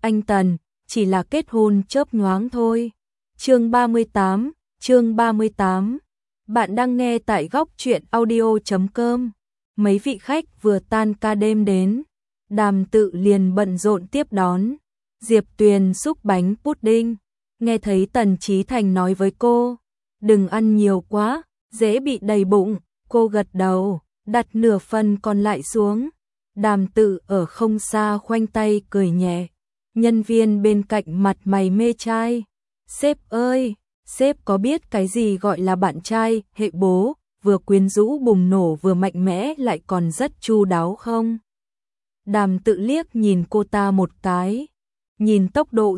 anh Tần, chỉ là kết hôn chớp nhoáng thôi. Chương 38. Bạn đang nghe tại góc truyện audio.com. Mấy vị khách vừa tan ca đêm đến, Đàm Tự liền bận rộn tiếp đón. Diệp Tuyền xúc bánh pudding, nghe thấy Tần Chí Thành nói với cô, đừng ăn nhiều quá, dễ bị đầy bụng. Cô gật đầu, đặt nửa phần còn lại xuống. Đàm Tự ở không xa khoanh tay cười nhẹ. Nhân viên bên cạnh mặt mày mê trai. Sếp ơi, sếp có biết cái gì gọi là bạn trai, hệ bố, vừa quyến rũ bùng nổ vừa mạnh mẽ lại còn rất chu đáo không? Đàm Tự liếc nhìn cô ta một cái. Nhìn tốc độ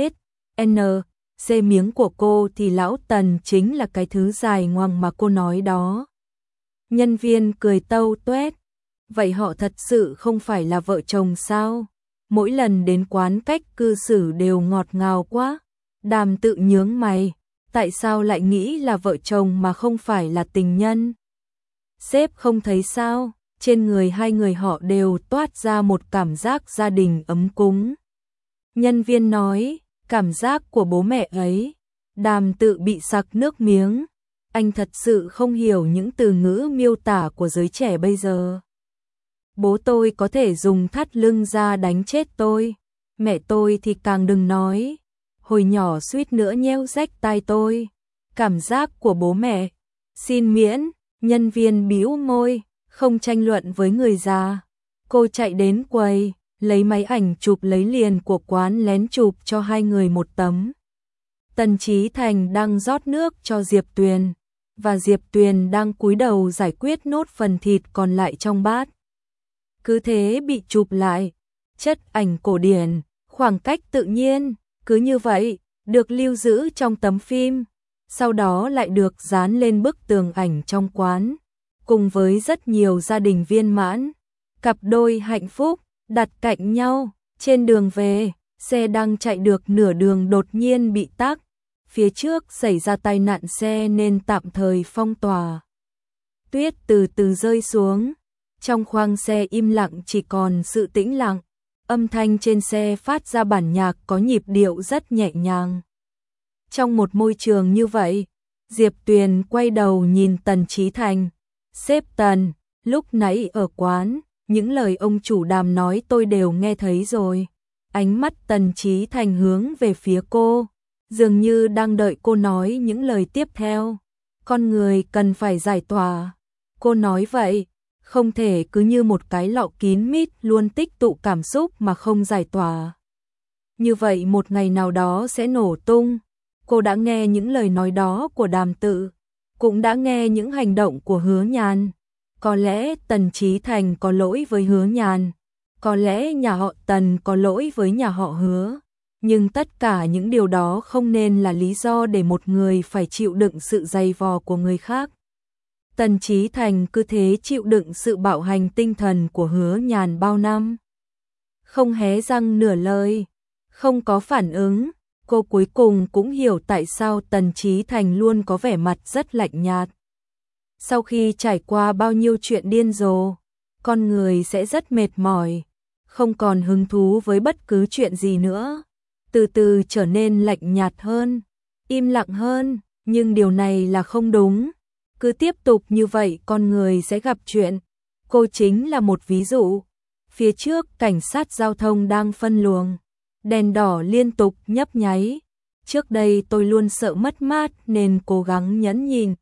CSN, miếng của cô thì lão Tần chính là cái thứ dài ngoằng mà cô nói đó. Nhân viên cười tâu tuét. Vậy họ thật sự không phải là vợ chồng sao? Mỗi lần đến quán cách cư xử đều ngọt ngào quá. Đàm Tự nhướng mày, tại sao lại nghĩ là vợ chồng mà không phải là tình nhân? Sếp không thấy sao, trên người hai người họ đều toát ra một cảm giác gia đình ấm cúng. Nhân viên nói, cảm giác của bố mẹ ấy. Đàm Tự bị sặc nước miếng. Anh thật sự không hiểu những từ ngữ miêu tả của giới trẻ bây giờ. Bố tôi có thể dùng thắt lưng ra đánh chết tôi. Mẹ tôi thì càng đừng nói. Hồi nhỏ suýt nữa nheo rách tai tôi. Cảm giác của bố mẹ. Xin miễn, nhân viên bĩu môi, không tranh luận với người già. Cô chạy đến quầy, lấy máy ảnh chụp lấy liền của quán lén chụp cho hai người một tấm. Tần Chí Thành đang rót nước cho Diệp Tuyền, và Diệp Tuyền đang cúi đầu giải quyết nốt phần thịt còn lại trong bát. Cứ thế bị chụp lại, chất ảnh cổ điển, khoảng cách tự nhiên, cứ như vậy, được lưu giữ trong tấm phim, sau đó lại được dán lên bức tường ảnh trong quán, cùng với rất nhiều gia đình viên mãn, cặp đôi hạnh phúc, đặt cạnh nhau, trên đường về, xe đang chạy được nửa đường đột nhiên bị tắc, phía trước xảy ra tai nạn xe nên tạm thời phong tỏa. Tuyết từ từ rơi xuống. Trong khoang xe im lặng chỉ còn sự tĩnh lặng, âm thanh trên xe phát ra bản nhạc có nhịp điệu rất nhẹ nhàng. Trong một môi trường như vậy, Diệp Tuyền quay đầu nhìn Tần Chí Thành. Sếp Tần, lúc nãy ở quán, những lời ông chủ Đàm nói tôi đều nghe thấy rồi. Ánh mắt Tần Chí Thành hướng về phía cô, dường như đang đợi cô nói những lời tiếp theo. Con người cần phải giải tỏa. Cô nói vậy. Không thể cứ như một cái lọ kín mít luôn tích tụ cảm xúc mà không giải tỏa. Như vậy một ngày nào đó sẽ nổ tung. Cô đã nghe những lời nói đó của Đàm Tự, cũng đã nghe những hành động của Hứa Nhàn. Có lẽ Tần Chí Thành có lỗi với Hứa Nhàn, có lẽ nhà họ Tần có lỗi với nhà họ Hứa. Nhưng tất cả những điều đó không nên là lý do để một người phải chịu đựng sự dày vò của người khác. Tần Chí Thành cứ thế chịu đựng sự bạo hành tinh thần của Hứa Nhàn bao năm. Không hé răng nửa lời, không có phản ứng, cô cuối cùng cũng hiểu tại sao Tần Chí Thành luôn có vẻ mặt rất lạnh nhạt. Sau khi trải qua bao nhiêu chuyện điên rồ, con người sẽ rất mệt mỏi, không còn hứng thú với bất cứ chuyện gì nữa, từ từ trở nên lạnh nhạt hơn, im lặng hơn, nhưng điều này là không đúng. Cứ tiếp tục như vậy con người sẽ gặp chuyện. Cô chính là một ví dụ. Phía trước cảnh sát giao thông đang phân luồng. Đèn đỏ liên tục nhấp nháy. Trước đây tôi luôn sợ mất mát nên cố gắng nhẫn nhịn.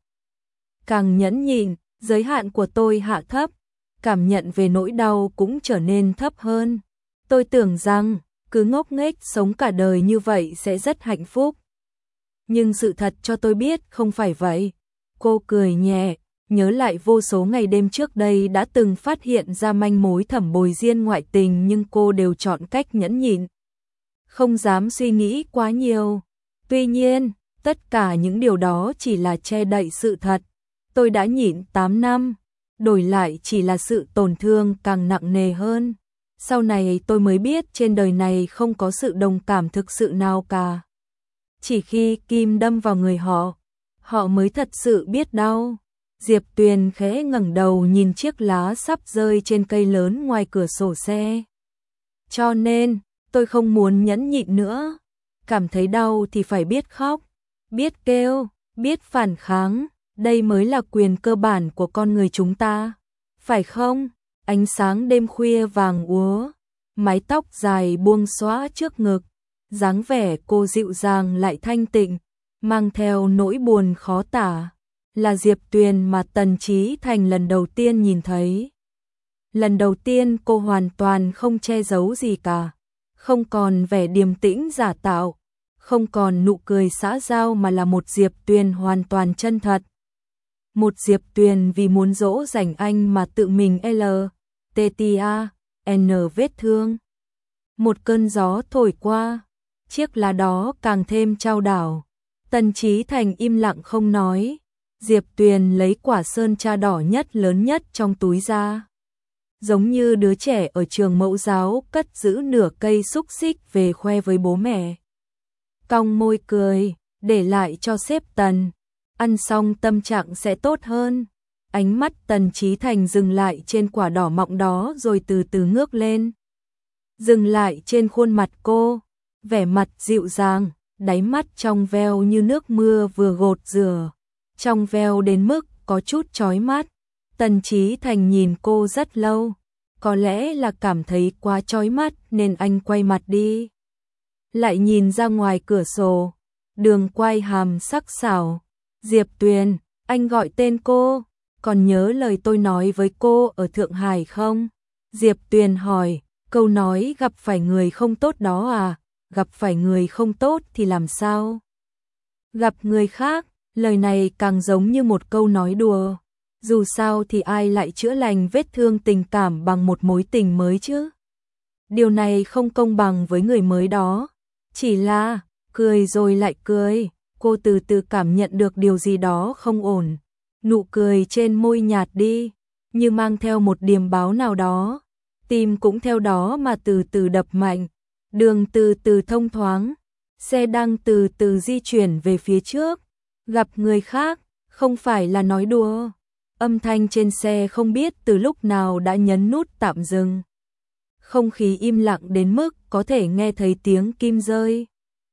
Càng nhẫn nhịn, giới hạn của tôi hạ thấp. Cảm nhận về nỗi đau cũng trở nên thấp hơn. Tôi tưởng rằng cứ ngốc nghếch sống cả đời như vậy sẽ rất hạnh phúc. Nhưng sự thật cho tôi biết không phải vậy. Cô cười nhẹ, nhớ lại vô số ngày đêm trước đây đã từng phát hiện ra manh mối Thẩm Bồi Diên ngoại tình nhưng cô đều chọn cách nhẫn nhịn. Không dám suy nghĩ quá nhiều. Tuy nhiên, tất cả những điều đó chỉ là che đậy sự thật. Tôi đã nhịn 8 năm, đổi lại chỉ là sự tổn thương càng nặng nề hơn. Sau này tôi mới biết trên đời này không có sự đồng cảm thực sự nào cả. Chỉ khi kim đâm vào người họ mới thật sự biết đau. Diệp Tuyền khẽ ngẩng đầu nhìn chiếc lá sắp rơi trên cây lớn ngoài cửa sổ xe. Cho nên, tôi không muốn nhẫn nhịn nữa. Cảm thấy đau thì phải biết khóc, biết kêu, biết phản kháng, đây mới là quyền cơ bản của con người chúng ta. Phải không? Ánh sáng đêm khuya vàng úa, mái tóc dài buông xõa trước ngực, dáng vẻ cô dịu dàng lại thanh tịnh, mang theo nỗi buồn khó tả, là Diệp Tuyền mà Tần Chí Thành lần đầu tiên nhìn thấy. Lần đầu tiên cô hoàn toàn không che giấu gì cả, không còn vẻ điềm tĩnh giả tạo, không còn nụ cười xã giao mà là một Diệp Tuyền hoàn toàn chân thật. Một Diệp Tuyền vì muốn dỗ dành anh mà tự mình N vết thương. Một cơn gió thổi qua, chiếc lá đó càng thêm chao đảo. Tần Chí Thành im lặng không nói. Diệp Tuyền lấy quả sơn tra đỏ nhất lớn nhất trong túi ra. Giống như đứa trẻ ở trường mẫu giáo cất giữ nửa cây xúc xích về khoe với bố mẹ. Cong môi cười, để lại cho sếp Tần. Ăn xong tâm trạng sẽ tốt hơn. Ánh mắt Tần Chí Thành dừng lại trên quả đỏ mọng đó rồi từ từ ngước lên. Dừng lại trên khuôn mặt cô, vẻ mặt dịu dàng, đáy mắt trong veo như nước mưa vừa gột rửa. Trong veo đến mức có chút chói mắt. Tần Chí Thành nhìn cô rất lâu, có lẽ là cảm thấy quá chói mắt nên anh quay mặt đi. Lại nhìn ra ngoài cửa sổ, đường quay hàm sắc sảo. Diệp Tuyền, anh gọi tên cô, còn nhớ lời tôi nói với cô ở Thượng Hải không? Diệp Tuyền hỏi, câu nói gặp phải người không tốt đó à? Gặp phải người không tốt thì làm sao? Gặp người khác, lời này càng giống như một câu nói đùa. Dù sao thì ai lại chữa lành vết thương tình cảm bằng một mối tình mới chứ? Điều này không công bằng với người mới đó. Chỉ là, cười rồi lại cười, cô từ từ cảm nhận được điều gì đó không ổn. Nụ cười trên môi nhạt đi, như mang theo một điềm báo nào đó. Tim cũng theo đó mà từ từ đập mạnh. Đường từ từ thông thoáng, xe đang từ từ di chuyển về phía trước. Gặp người khác, không phải là nói đùa. Âm thanh trên xe không biết từ lúc nào đã nhấn nút tạm dừng. Không khí im lặng đến mức có thể nghe thấy tiếng kim rơi.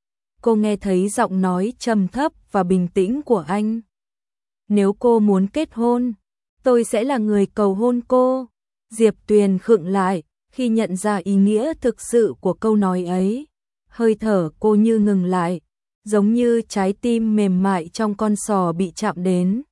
Cô nghe thấy giọng nói trầm thấp và bình tĩnh của anh. Nếu cô muốn kết hôn, tôi sẽ là người cầu hôn cô. Diệp Tuyền khựng lại khi nhận ra ý nghĩa thực sự của câu nói ấy. Hơi thở cô như ngừng lại, giống như trái tim mềm mại trong con sò bị chạm đến.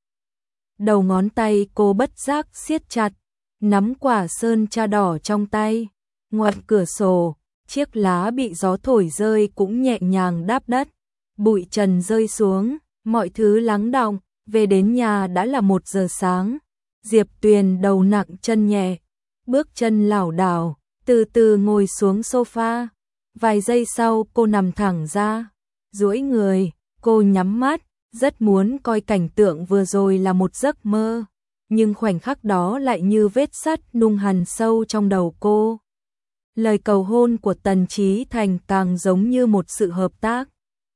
Đầu ngón tay cô bất giác siết chặt, nắm quả sơn tra đỏ trong tay. Ngoài cửa sổ, chiếc lá bị gió thổi rơi cũng nhẹ nhàng đáp đất. Bụi trần rơi xuống, mọi thứ lắng đọng, về đến nhà đã là 1 giờ sáng. Diệp Tuyền đầu nặng chân nhẹ, bước chân lảo đảo, từ từ ngồi xuống sofa. Vài giây sau cô nằm thẳng ra, duỗi người, cô nhắm mắt, rất muốn coi cảnh tượng vừa rồi là một giấc mơ. Nhưng khoảnh khắc đó lại như vết sắt nung hằn sâu trong đầu cô. Lời cầu hôn của Tần Chí Thành càng giống như một sự hợp tác.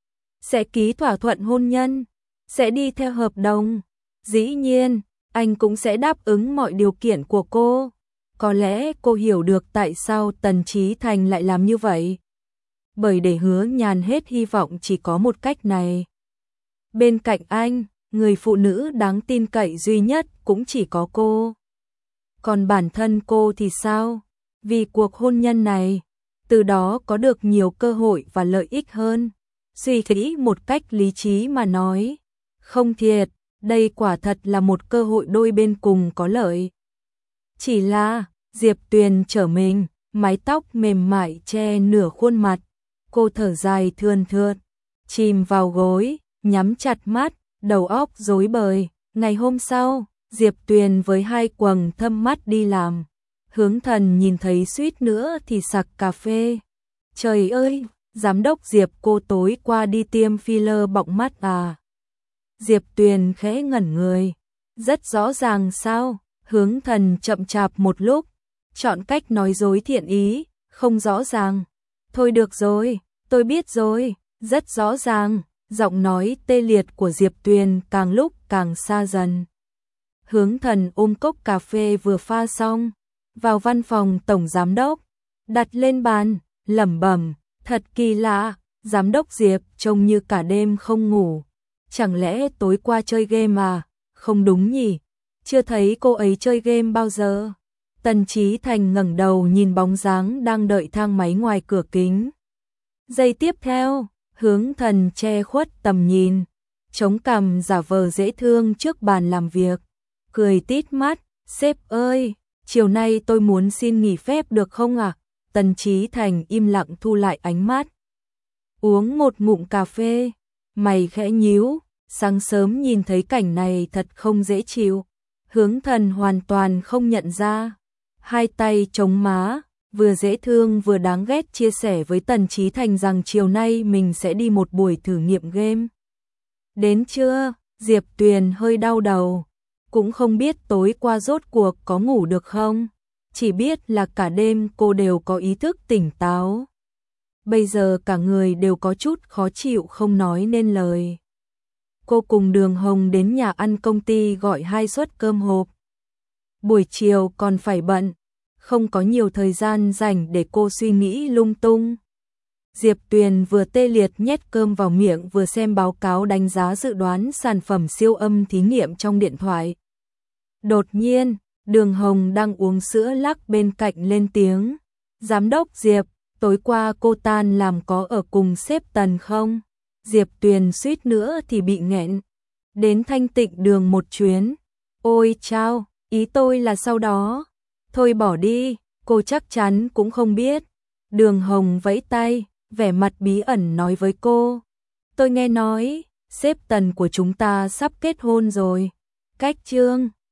Sẽ ký thỏa thuận hôn nhân, sẽ đi theo hợp đồng. Dĩ nhiên, anh cũng sẽ đáp ứng mọi điều kiện của cô. Có lẽ cô hiểu được tại sao Tần Chí Thành lại làm như vậy. Bởi để Hứa Nhàn hết hy vọng chỉ có một cách này. Bên cạnh anh, người phụ nữ đáng tin cậy duy nhất cũng chỉ có cô. Còn bản thân cô thì sao? Vì cuộc hôn nhân này, từ đó có được nhiều cơ hội và lợi ích hơn. Suy nghĩ một cách lý trí mà nói, không thiệt, đây quả thật là một cơ hội đôi bên cùng có lợi. Chỉ là, Diệp Tuyền trở mình, mái tóc mềm mại che nửa khuôn mặt, cô thở dài thườn thượt, chìm vào gối, nhắm chặt mắt, đầu óc rối bời. Ngày hôm sau, Diệp Tuyền với 2 quầng thâm mắt đi làm. Hướng Thần nhìn thấy suýt nữa thì sặc cà phê. Trời ơi, giám đốc Diệp cô tối qua đi tiêm filler bọng mắt à? Diệp Tuyền khẽ ngẩn người. Rất rõ ràng sao? Hướng Thần chậm chạp một lúc, chọn cách nói dối thiện ý, không rõ ràng. Thôi được rồi, tôi biết rồi, rất rõ ràng. Giọng nói tê liệt của Diệp Tuyền càng lúc càng xa dần. Hướng Thần ôm cốc cà phê vừa pha xong, vào văn phòng tổng giám đốc, đặt lên bàn, lẩm bẩm, thật kỳ lạ, giám đốc Diệp trông như cả đêm không ngủ. Chẳng lẽ tối qua chơi game à? Không đúng nhỉ, chưa thấy cô ấy chơi game bao giờ. Tần Chí Thành ngẩng đầu nhìn bóng dáng đang đợi thang máy ngoài cửa kính. Giây tiếp theo, Hướng Thần che khuất tầm nhìn, chống cằm giả vờ dễ thương trước bàn làm việc, cười tít mắt, sếp ơi, chiều nay tôi muốn xin nghỉ phép được không ạ? Tần Chí Thành im lặng thu lại ánh mắt. Uống một ngụm cà phê, mày khẽ nhíu, sáng sớm nhìn thấy cảnh này thật không dễ chịu. Hướng Thần hoàn toàn không nhận ra, hai tay chống má, vừa dễ thương vừa đáng ghét chia sẻ với Tần Chí Thành rằng chiều nay mình sẽ đi một buổi thử nghiệm game. Đến trưa, Diệp Tuyền hơi đau đầu, cũng không biết tối qua rốt cuộc có ngủ được không, chỉ biết là cả đêm cô đều có ý thức tỉnh táo. Bây giờ cả người đều có chút khó chịu không nói nên lời. Cô cùng Đường Hồng đến nhà ăn công ty gọi 2 suất cơm hộp. Buổi chiều còn phải bận, không có nhiều thời gian dành để cô suy nghĩ lung tung. Diệp Tuyền vừa tê liệt nhét cơm vào miệng vừa xem báo cáo đánh giá dự đoán sản phẩm siêu âm thí nghiệm trong điện thoại. Đột nhiên, Đường Hồng đang uống sữa lắc bên cạnh lên tiếng. Giám đốc Diệp, tối qua cô tan làm có ở cùng sếp Tần không? Diệp Tuyền suýt nữa thì bị nghẹn. Đến Thanh Tịnh Đường một chuyến. Ôi chao, ý tôi là sau đó. Thôi bỏ đi, cô chắc chắn cũng không biết. Đường Hồng vẫy tay, vẻ mặt bí ẩn nói với cô. Tôi nghe nói, sếp Tần của chúng ta sắp kết hôn rồi. Cách chương